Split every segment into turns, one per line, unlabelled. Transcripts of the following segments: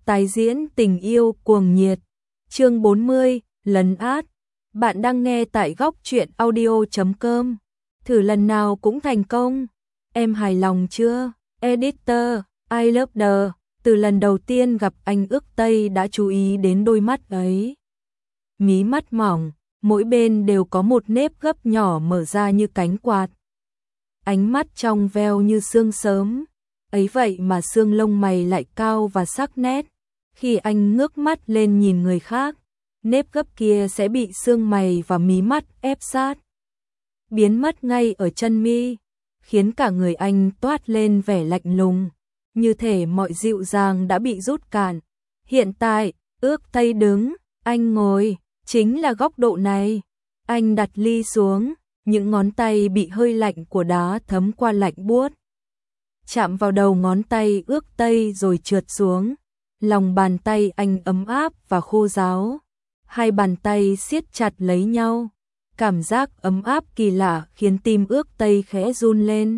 Tái diễn tình yêu cuồng nhiệt. Chương 40, lấn át. Bạn đang nghe tại góc truyện audio.com. Thử lần nào cũng thành công. Em hài lòng chưa? Editor, I love the. Từ lần đầu tiên gặp anh Ước Tây đã chú ý đến đôi mắt ấy. Mí mắt mỏng, mỗi bên đều có một nếp gấp nhỏ mở ra như cánh quạt. Ánh mắt trong veo như sương sớm. Ấy vậy mà xương lông mày lại cao và sắc nét. Khi anh ngước mắt lên nhìn người khác, nếp gấp kia sẽ bị xương mày và mí mắt ép sát, biến mất ngay ở chân mi, khiến cả người anh toát lên vẻ lạnh lùng, như thể mọi dịu dàng đã bị rút cạn. Hiện tại, Ước Tây đứng, anh ngồi, chính là góc độ này. Anh đặt ly xuống, những ngón tay bị hơi lạnh của đá thấm qua lạnh buốt, chạm vào đầu ngón tay Ước Tây rồi trượt xuống. Lòng bàn tay anh ấm áp và khô ráo. Hai bàn tay siết chặt lấy nhau. Cảm giác ấm áp kỳ lạ khiến tim Ước Tây khẽ run lên.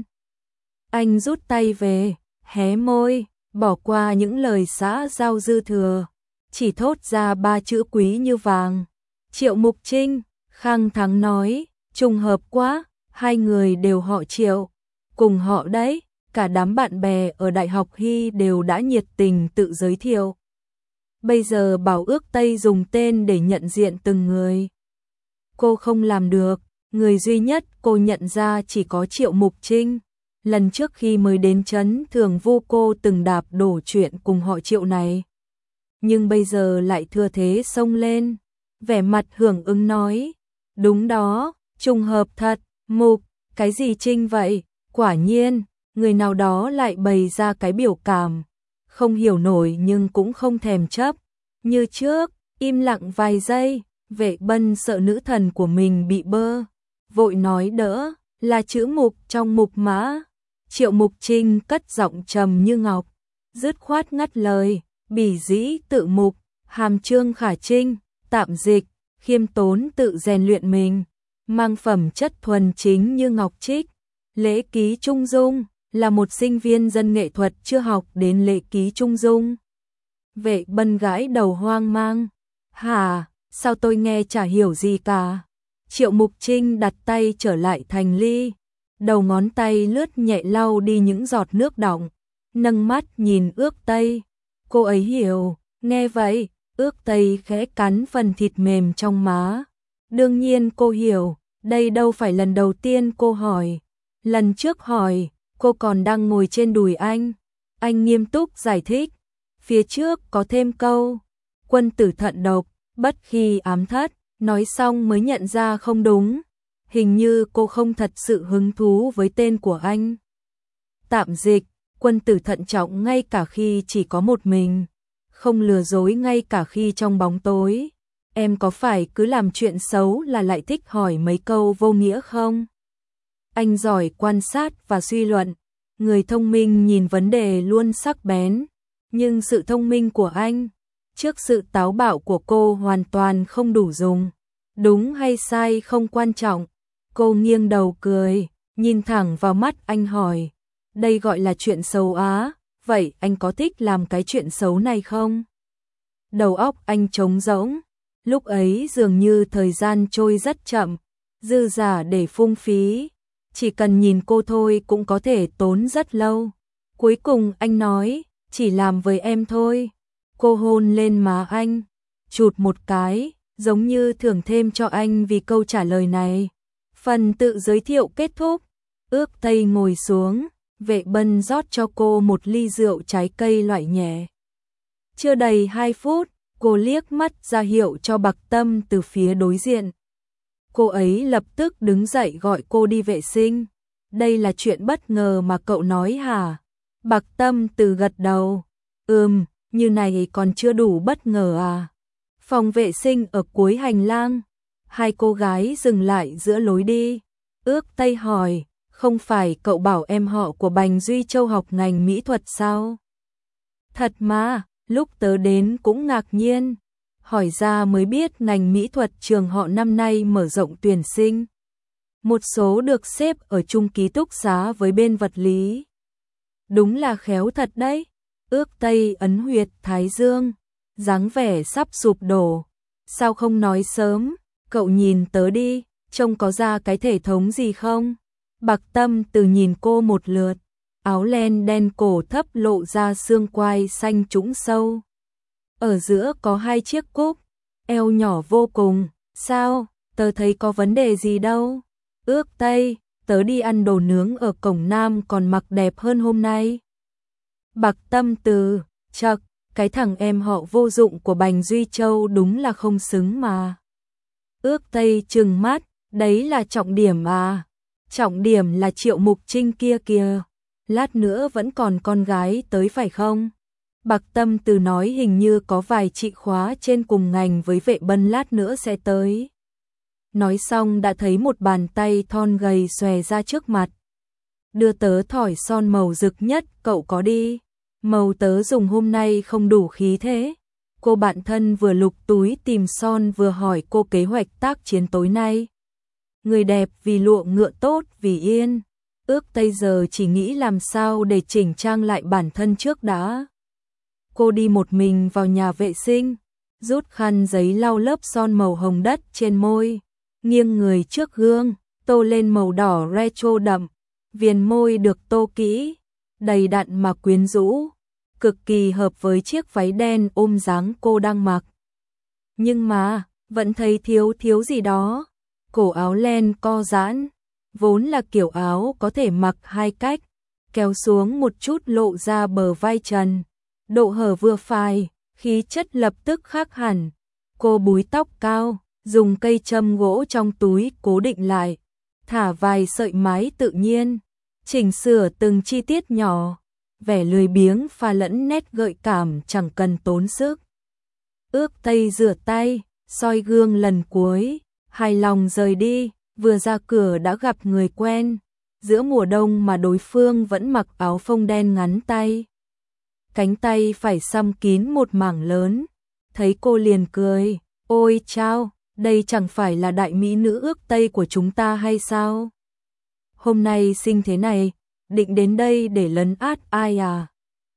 Anh rút tay về, hé môi, bỏ qua những lời xã giao dư thừa. Chỉ thốt ra ba chữ quý như vàng. Triệu Mục Trinh. Khang Thắng nói, trùng hợp quá, hai người đều họ Triệu. Cùng họ đấy. Cả đám bạn bè ở Đại học Hy đều đã nhiệt tình tự giới thiệu. Bây giờ bảo Ước Tây dùng tên để nhận diện từng người. Cô không làm được, người duy nhất cô nhận ra chỉ có Triệu Mục Trinh. Lần trước khi mới đến trấn Thường Vu cô từng đạp đổ chuyện cùng họ Triệu này. Nhưng bây giờ lại thừa thế xông lên. Vẻ mặt hưởng ứng nói, đúng đó, trùng hợp thật, Mục, cái gì Trinh vậy, quả nhiên. Người nào đó lại bày ra cái biểu cảm, không hiểu nổi nhưng cũng không thèm chấp. Như trước, im lặng vài giây, Vệ Bân sợ nữ thần của mình bị bơ. Vội nói đỡ, là chữ Mục trong mục mã. Triệu Mục Trinh cất giọng trầm như ngọc, dứt khoát ngắt lời, bỉ dĩ tự mục, hàm trương khả trinh, tạm dịch, khiêm tốn tự rèn luyện mình, mang phẩm chất thuần chính như ngọc trích, lễ ký trung dung. Là một sinh viên dân nghệ thuật chưa học đến lễ ký trung dung. Vệ Bân gãi đầu hoang mang. Hả, sao tôi nghe chả hiểu gì cả. Triệu Mục Trinh đặt tay trở lại thành ly. Đầu ngón tay lướt nhẹ lau đi những giọt nước đọng. Nâng mắt nhìn Ước Tây. Cô ấy hiểu, nghe vậy, Ước Tây khẽ cắn phần thịt mềm trong má. Đương nhiên cô hiểu, đây đâu phải lần đầu tiên cô hỏi. Lần trước hỏi, cô còn đang ngồi trên đùi anh. Anh nghiêm túc giải thích. Phía trước có thêm câu. Quân tử thận độc, bất khi ám thất. Nói xong mới nhận ra không đúng. Hình như cô không thật sự hứng thú với tên của anh. Tạm dịch, quân tử thận trọng ngay cả khi chỉ có một mình. Không lừa dối ngay cả khi trong bóng tối. Em có phải cứ làm chuyện xấu là lại thích hỏi mấy câu vô nghĩa không? Anh giỏi quan sát và suy luận. Người thông minh nhìn vấn đề luôn sắc bén. Nhưng sự thông minh của anh, trước sự táo bạo của cô hoàn toàn không đủ dùng. Đúng hay sai không quan trọng. Cô nghiêng đầu cười, nhìn thẳng vào mắt anh hỏi. Đây gọi là chuyện xấu á, vậy anh có thích làm cái chuyện xấu này không? Đầu óc anh trống rỗng. Lúc ấy dường như thời gian trôi rất chậm, dư dả để phung phí. Chỉ cần nhìn cô thôi cũng có thể tốn rất lâu. Cuối cùng anh nói, chỉ làm với em thôi. Cô hôn lên má anh, chụt một cái, giống như thưởng thêm cho anh vì câu trả lời này. Phần tự giới thiệu kết thúc. Ước Tây ngồi xuống, Vệ Bân rót cho cô một ly rượu trái cây loại nhẹ. Chưa đầy 2 phút, cô liếc mắt ra hiệu cho Bạc Tâm từ phía đối diện. Cô ấy lập tức đứng dậy gọi cô đi vệ sinh. Đây là chuyện bất ngờ mà cậu nói hả? Bạc Tâm từ gật đầu. Như này còn chưa đủ bất ngờ à? Phòng vệ sinh ở cuối hành lang. Hai cô gái dừng lại giữa lối đi. Ước Tây hỏi, không phải cậu bảo em họ của Bành Duy Châu học ngành mỹ thuật sao? Thật mà, lúc tớ đến cũng ngạc nhiên. Hỏi ra mới biết ngành mỹ thuật trường họ năm nay mở rộng tuyển sinh. Một số được xếp ở chung ký túc xá với bên vật lý. Đúng là khéo thật đấy. Ước Tây ấn huyệt thái dương, dáng vẻ sắp sụp đổ. Sao không nói sớm, cậu nhìn tớ đi, trông có ra cái thể thống gì không? Bạc Tâm Từ nhìn cô một lượt, áo len đen cổ thấp lộ ra xương quai xanh trũng sâu. Ở giữa có 2 chiếc cúc, eo nhỏ vô cùng, sao, tớ thấy có vấn đề gì đâu. Ước Tây, tớ đi ăn đồ nướng ở cổng Nam còn mặc đẹp hơn hôm nay. Bạc Tâm Từ, chậc, cái thằng em họ vô dụng của Bành Duy Châu đúng là không xứng mà. Ước Tây trừng mắt, đấy là trọng điểm à? Trọng điểm là Triệu Mục Trinh kia kìa, lát nữa vẫn còn con gái tới phải không? Bạc Tâm Từ nói hình như có vài chị khóa trên cùng ngành với Vệ Bân lát nữa sẽ tới. Nói xong đã thấy một bàn tay thon gầy xòe ra trước mặt. Đưa tớ thỏi son màu rực nhất, cậu có đi. Màu tớ dùng hôm nay không đủ khí thế. Cô bạn thân vừa lục túi tìm son vừa hỏi cô kế hoạch tác chiến tối nay. Người đẹp vì lụa ngựa tốt vì yên. Ước Tây giờ chỉ nghĩ làm sao để chỉnh trang lại bản thân trước đã. Cô đi một mình vào nhà vệ sinh, rút khăn giấy lau lớp son màu hồng đất trên môi, nghiêng người trước gương, tô lên màu đỏ retro đậm, viền môi được tô kỹ, đầy đặn mà quyến rũ, cực kỳ hợp với chiếc váy đen ôm dáng cô đang mặc. Nhưng mà, vẫn thấy thiếu gì đó. Cổ áo len co giãn, vốn là kiểu áo có thể mặc 2 cách, kéo xuống một chút lộ ra bờ vai trần. Độ hở vừa phải, khí chất lập tức khác hẳn. Cô búi tóc cao, dùng cây châm gỗ trong túi cố định lại, thả vài sợi mái tự nhiên, chỉnh sửa từng chi tiết nhỏ, vẻ lười biếng pha lẫn nét gợi cảm chẳng cần tốn sức. Ước Tây rửa tay, soi gương lần cuối, hài lòng rời đi, vừa ra cửa đã gặp người quen, giữa mùa đông mà đối phương vẫn mặc áo phông đen ngắn tay. Cánh tay phải xăm kín một mảng lớn, thấy cô liền cười, ôi chao, đây chẳng phải là đại mỹ nữ Ước Tây của chúng ta hay sao? Hôm nay xinh thế này, định đến đây để lấn át ai à?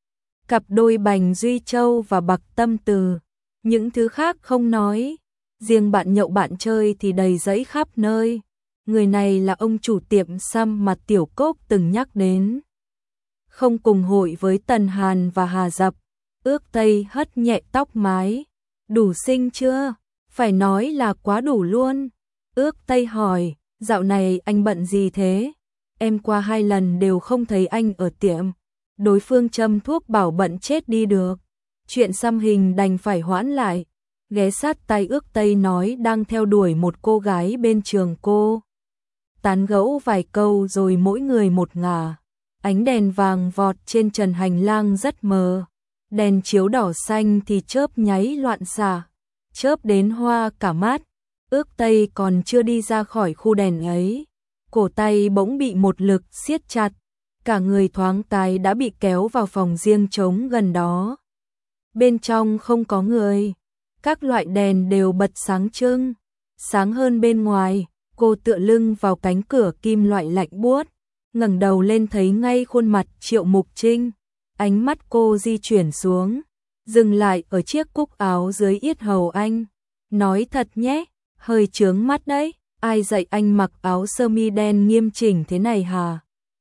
Cặp đôi Bành Duy Châu và Bạc Tâm Từ, những thứ khác không nói, riêng bạn nhậu bạn chơi thì đầy rẫy khắp nơi. Người này là ông chủ tiệm xăm mà Tiểu Cốc từng nhắc đến. Không cùng hội với Tần Hàn và Hà Dập, Ước Tây hất nhẹ tóc mái. Đủ xinh chưa? Phải nói là quá đủ luôn. Ước Tây hỏi, dạo này anh bận gì thế? Em qua 2 lần đều không thấy anh ở tiệm. Đối phương châm thuốc bảo bận chết đi được. Chuyện xăm hình đành phải hoãn lại. Ghé sát tay Ước Tây nói đang theo đuổi một cô gái bên trường cô. Tán gẫu vài câu rồi mỗi người một ngả. Ánh đèn vàng vọt trên trần hành lang rất mờ. Đèn chiếu đỏ xanh thì chớp nháy loạn xạ, chớp đến hoa cả mắt. Ước Tây còn chưa đi ra khỏi khu đèn ấy, cổ tay bỗng bị một lực siết chặt, cả người thoáng cái đã bị kéo vào phòng riêng trống gần đó. Bên trong không có người, các loại đèn đều bật sáng trưng, sáng hơn bên ngoài. Cô tựa lưng vào cánh cửa kim loại lạnh buốt, ngẩng đầu lên thấy ngay khuôn mặt Triệu Mục Trinh. Ánh mắt cô di chuyển xuống, dừng lại ở chiếc cúc áo dưới yết hầu anh. Nói thật nhé, hơi chướng mắt đấy, ai dạy anh mặc áo sơ mi đen nghiêm chỉnh thế này hả?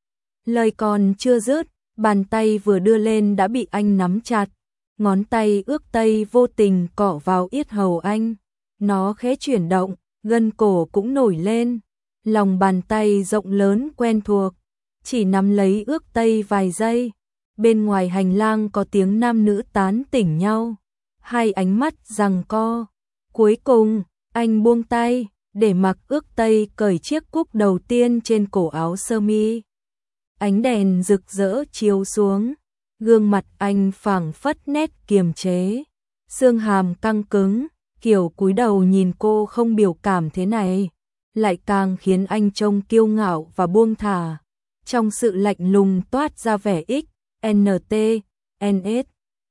Lời còn chưa dứt, bàn tay vừa đưa lên đã bị anh nắm chặt. Ngón tay Ước Tây vô tình cọ vào yết hầu anh. Nó khẽ chuyển động, gân cổ cũng nổi lên. Lòng bàn tay rộng lớn quen thuộc, chỉ nắm lấy Ước Tây vài giây. Bên ngoài hành lang có tiếng nam nữ tán tỉnh nhau. 2 ánh mắt giằng co. Cuối cùng, anh buông tay, để mặc Ước Tây cởi chiếc cúc đầu tiên trên cổ áo sơ mi. Ánh đèn rực rỡ chiếu xuống, gương mặt anh phảng phất nét kiềm chế. Xương hàm căng cứng, kiểu cúi đầu nhìn cô không biểu cảm thế này, lại càng khiến anh trông kiêu ngạo và buông thả. Trong sự lạnh lùng toát ra vẻ NT, NS.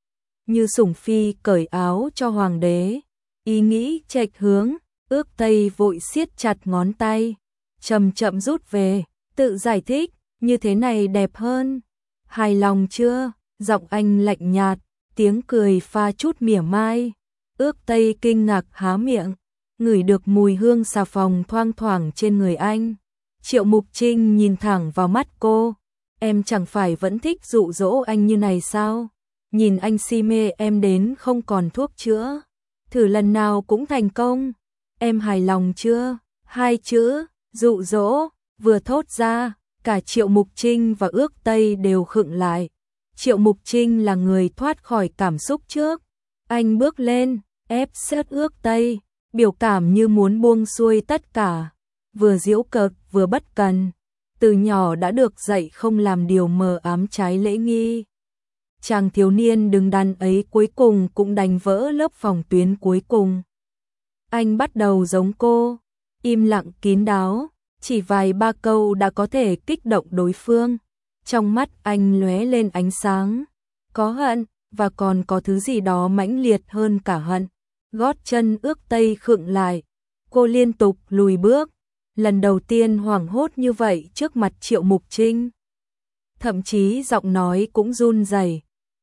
Như sủng phi cởi áo cho hoàng đế. Ý nghĩ chệch hướng, Ước Tây vội siết chặt ngón tay, chậm chậm rút về, tự giải thích, như thế này đẹp hơn. Hài lòng chưa? giọng anh lạnh nhạt, tiếng cười pha chút mỉa mai. Ước Tây kinh ngạc há miệng, ngửi được mùi hương xà phòng thoang thoảng trên người anh. Triệu Mục Trinh nhìn thẳng vào mắt cô, em chẳng phải vẫn thích dụ dỗ anh như này sao? Nhìn anh si mê em đến không còn thuốc chữa, thử lần nào cũng thành công, em hài lòng chưa? Hai chữ, dụ dỗ, vừa thốt ra, cả Triệu Mục Trinh và Ước Tây đều khựng lại. Triệu Mục Trinh là người thoát khỏi cảm xúc trước. Anh bước lên, ép sát Ước Tây, biểu cảm như muốn buông xuôi tất cả, vừa giễu cợt vừa bất cần. Từ nhỏ đã được dạy không làm điều mờ ám trái lễ nghi. Chàng thiếu niên đứng đắn ấy cuối cùng cũng đánh vỡ lớp phòng tuyến cuối cùng. Anh bắt đầu giống cô, im lặng kín đáo, chỉ vài ba câu đã có thể kích động đối phương. Trong mắt anh lóe lên ánh sáng, có hận, và còn có thứ gì đó mãnh liệt hơn cả hận. Gót chân Ước Tây khựng lại, cô liên tục lùi bước, lần đầu tiên hoảng hốt như vậy trước mặt Triệu Mục Trinh. Thậm chí giọng nói cũng run rẩy.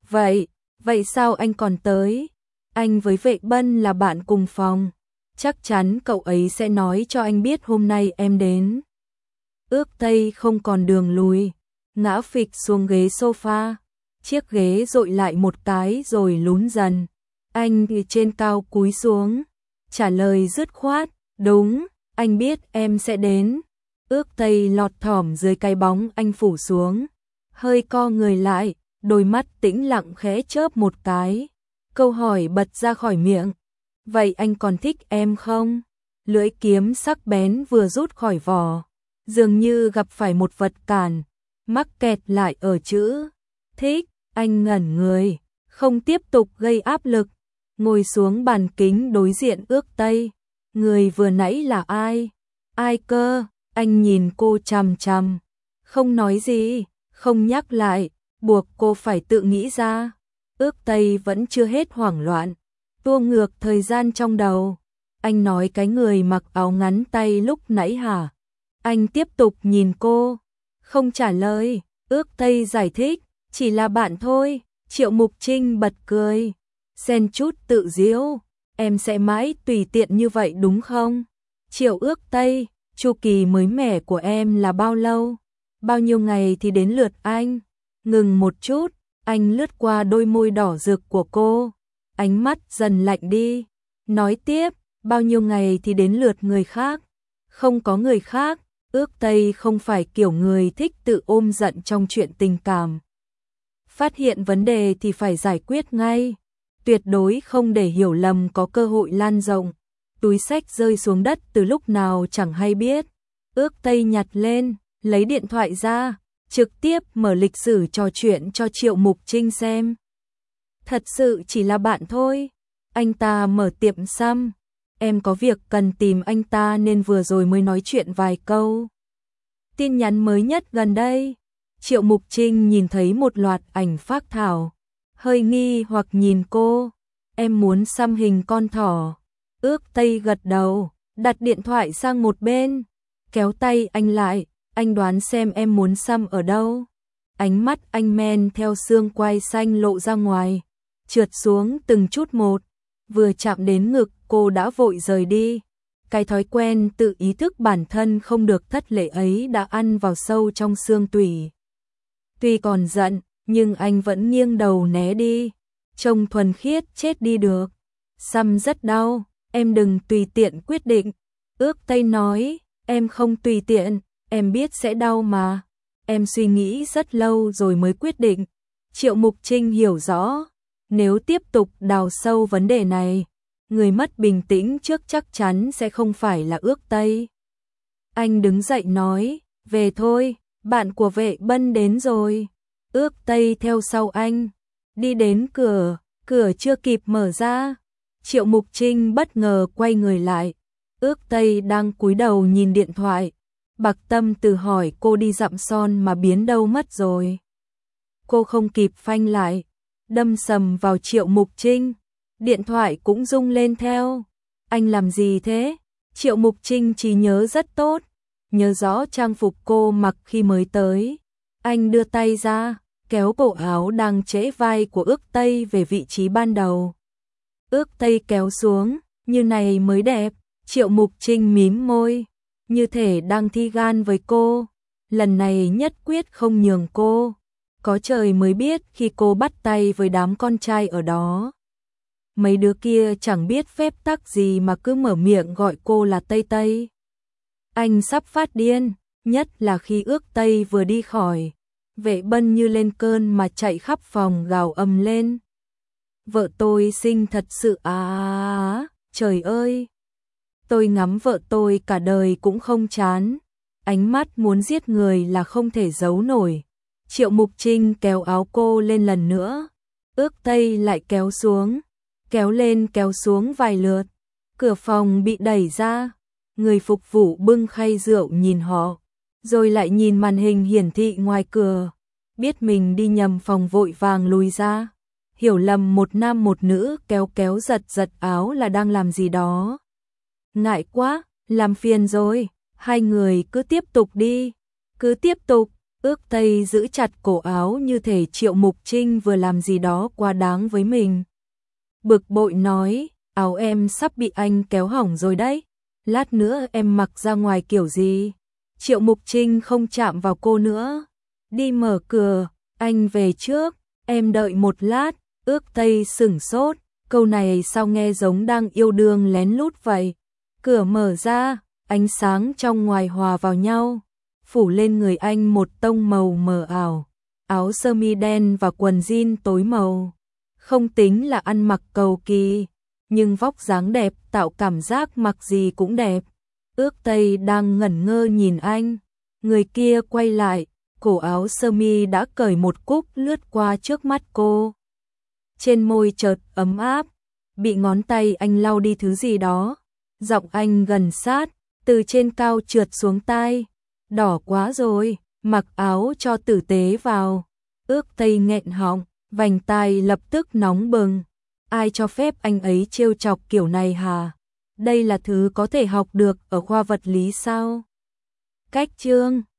Vậy sao anh còn tới? Anh với Vệ Bân là bạn cùng phòng, chắc chắn cậu ấy sẽ nói cho anh biết hôm nay em đến. Ước Tây không còn đường lùi, ngã phịch xuống ghế sofa, chiếc ghế dội lại một cái rồi lún dần. Anh thì trên cao cúi xuống, trả lời dứt khoát, đúng, anh biết em sẽ đến. Ước Tây lọt thỏm dưới cái bóng anh phủ xuống, hơi co người lại, đôi mắt tĩnh lặng khẽ chớp một cái. Câu hỏi bật ra khỏi miệng, vậy anh còn thích em không? Lưỡi kiếm sắc bén vừa rút khỏi vỏ, dường như gặp phải một vật cản, mắc kẹt lại ở chữ thích. Anh ngẩn người, không tiếp tục gây áp lực, ngồi xuống bàn kính đối diện Ước Tây. Người vừa nãy là ai? Ai cơ? Anh nhìn cô chằm chằm, không nói gì, không nhắc lại, buộc cô phải tự nghĩ ra. Ước Tây vẫn chưa hết hoảng loạn, tua ngược thời gian trong đầu. Anh nói cái người mặc áo ngắn tay lúc nãy hả? Anh tiếp tục nhìn cô, không trả lời. Ước Tây giải thích, chỉ là bạn thôi. Triệu Mục Trinh bật cười, xen chút tự giễu, em sẽ mãi tùy tiện như vậy đúng không? Triệu Ước Tây, chu kỳ mới mẻ của em là bao lâu? Bao nhiêu ngày thì đến lượt anh? Ngừng một chút, anh lướt qua đôi môi đỏ rực của cô, ánh mắt dần lạnh đi, nói tiếp, bao nhiêu ngày thì đến lượt người khác? Không có người khác. Ước Tây không phải kiểu người thích tự ôm giận trong chuyện tình cảm. Phát hiện vấn đề thì phải giải quyết ngay, tuyệt đối không để hiểu lầm có cơ hội lan rộng. Túi xách rơi xuống đất từ lúc nào chẳng hay biết. Ước Tây nhặt lên, lấy điện thoại ra, trực tiếp mở lịch sử trò chuyện cho Triệu Mục Trinh xem. Thật sự chỉ là bạn thôi. Anh ta mở tiệm xăm, em có việc cần tìm anh ta nên vừa rồi mới nói chuyện vài câu. Tin nhắn mới nhất gần đây. Triệu Mục Trinh nhìn thấy một loạt ảnh phác thảo, hơi nghi hoặc nhìn cô. Em muốn xăm hình con thỏ. Ước Tây gật đầu, đặt điện thoại sang một bên, kéo tay anh lại. Anh đoán xem em muốn xăm ở đâu. Ánh mắt anh men theo xương quai xanh lộ ra ngoài, trượt xuống từng chút một. Vừa chạm đến ngực cô đã vội rời đi. Cái thói quen tự ý thức bản thân không được thất lễ ấy đã ăn vào sâu trong xương tủy. Tuy còn giận, nhưng anh vẫn nghiêng đầu né đi. Trông thuần khiết chết đi được. Xăm rất đau, em đừng tùy tiện quyết định. Ước Tây nói, em không tùy tiện, em biết sẽ đau mà. Em suy nghĩ rất lâu rồi mới quyết định. Triệu Mục Trinh hiểu rõ, nếu tiếp tục đào sâu vấn đề này, người mất bình tĩnh trước chắc chắn sẽ không phải là Ước Tây. Anh đứng dậy nói, về thôi, bạn của Vệ Bân đến rồi. Ước Tây theo sau anh, đi đến cửa, cửa chưa kịp mở ra. Triệu Mục Trinh bất ngờ quay người lại. Ước Tây đang cúi đầu nhìn điện thoại. Bạc Tâm từ hỏi cô đi dặm son mà biến đâu mất rồi. Cô không kịp phanh lại, đâm sầm vào Triệu Mục Trinh. Điện thoại cũng rung lên theo. Anh làm gì thế? Triệu Mục Trinh trí nhớ rất tốt, nhớ rõ trang phục cô mặc khi mới tới. Anh đưa tay ra, kéo cổ áo đang trễ vai của Ước Tây về vị trí ban đầu. Ước Tây kéo xuống, như này mới đẹp. Triệu Mục Trinh mím môi, như thể đang thi gan với cô. Lần này nhất quyết không nhường cô. Có trời mới biết khi cô bắt tay với đám con trai ở đó. Mấy đứa kia chẳng biết phép tắc gì mà cứ mở miệng gọi cô là Tây Tây. Anh sắp phát điên, nhất là khi Ước Tây vừa đi khỏi. Vệ Bân như lên cơn mà chạy khắp phòng gào ầm lên. Vợ tôi xinh thật sự trời ơi. Tôi ngắm vợ tôi cả đời cũng không chán. Ánh mắt muốn giết người là không thể giấu nổi. Triệu Mục Trinh kéo áo cô lên lần nữa. Ước Tây lại kéo xuống. Kéo lên kéo xuống vài lượt. Cửa phòng bị đẩy ra. Người phục vụ bưng khay rượu nhìn họ. Rồi lại nhìn màn hình hiển thị ngoài cửa. Biết mình đi nhầm phòng vội vàng lùi ra. Hiểu lầm một nam một nữ kéo kéo giật giật áo là đang làm gì đó. Ngại quá, làm phiền rồi. Hai người cứ tiếp tục đi. Cứ tiếp tục. Ước Tây giữ chặt cổ áo như thể Triệu Mục Trinh vừa làm gì đó quá đáng với mình. Bực bội nói, áo em sắp bị anh kéo hỏng rồi đấy. Lát nữa em mặc ra ngoài kiểu gì? Triệu Mục Trinh không chạm vào cô nữa. Đi mở cửa, anh về trước, em đợi một lát. Ước Tây sửng sốt, câu này sao nghe giống đang yêu đương lén lút vậy. Cửa mở ra, ánh sáng trong ngoài hòa vào nhau, phủ lên người anh một tông màu mờ ảo, áo sơ mi đen và quần jean tối màu. Không tính là ăn mặc cầu kỳ, nhưng vóc dáng đẹp tạo cảm giác mặc gì cũng đẹp. Ước Tây đang ngẩn ngơ nhìn anh, người kia quay lại, cổ áo sơ mi đã cởi một cúc lướt qua trước mắt cô. Trên môi chợt ấm áp, bị ngón tay anh lau đi thứ gì đó. Giọng anh gần sát, từ trên cao trượt xuống tai. Đỏ quá rồi, mặc áo cho tử tế vào. Ước Tây nghẹn họng, vành tai lập tức nóng bừng. Ai cho phép anh ấy trêu chọc kiểu này hả? Đây là thứ có thể học được ở khoa vật lý sao? Cách chương